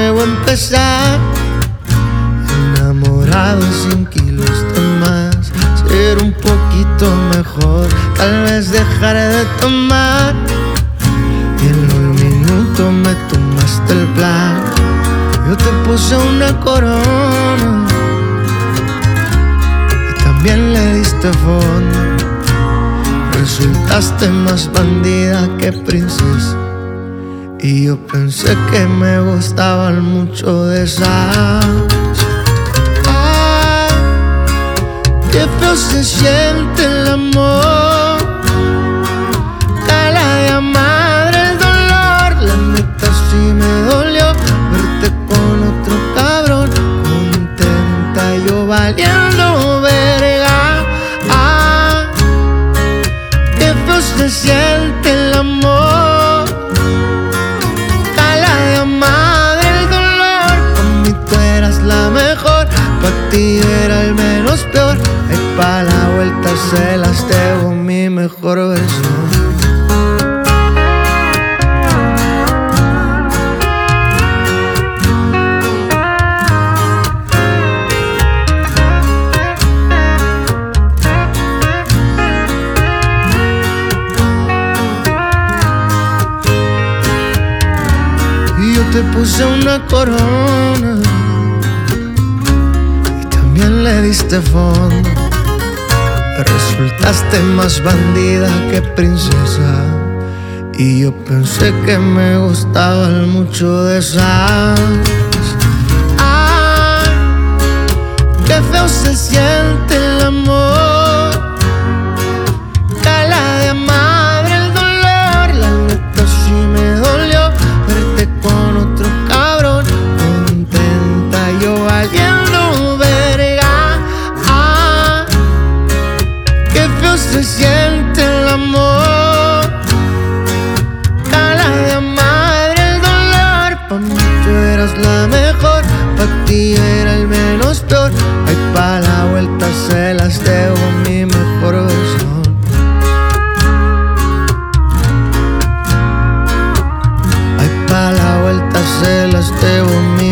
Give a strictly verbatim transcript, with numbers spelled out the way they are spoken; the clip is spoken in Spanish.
nuevo empezar, enamorado sin kilos de más, ser un poquito mejor, tal vez dejar de tomar. Y en un minuto me tomaste el plan, yo te puse una corona y también le diste fondo. Resultaste más bandida que princesa, y yo pensé que me gustaban mucho de esas. Ah, qué feo se siente el amor, cala de madre el dolor. La neta sí me dolió verte con otro cabrón, contenta yo valiendo verga. Ah, qué feo se siente el amor, cala de madre el dolor. Pa' mí tú eras la mejor, pa' ti era el menos peor. Ay, pa' la vuelta se las debo, mi mejor versión. Yo te puse una corona y también le diste fondo. Resultaste más bandida que princesa, y yo pensé que me gustaban mucho de esas. Ah, qué feo se siente el amor, cala de madre el dolor. La neta sí me dolió verte con otro cabrón, contenta yo valiendo verga. Ah, qué feo se siente el amor, cala de madre el dolor. Pa' mí tú eras la mejor, pa' ti era el menos peor. Ay, pa' la vuelta se las debo, mi mejor versión. Ay, pa' la vuelta se las debo, mi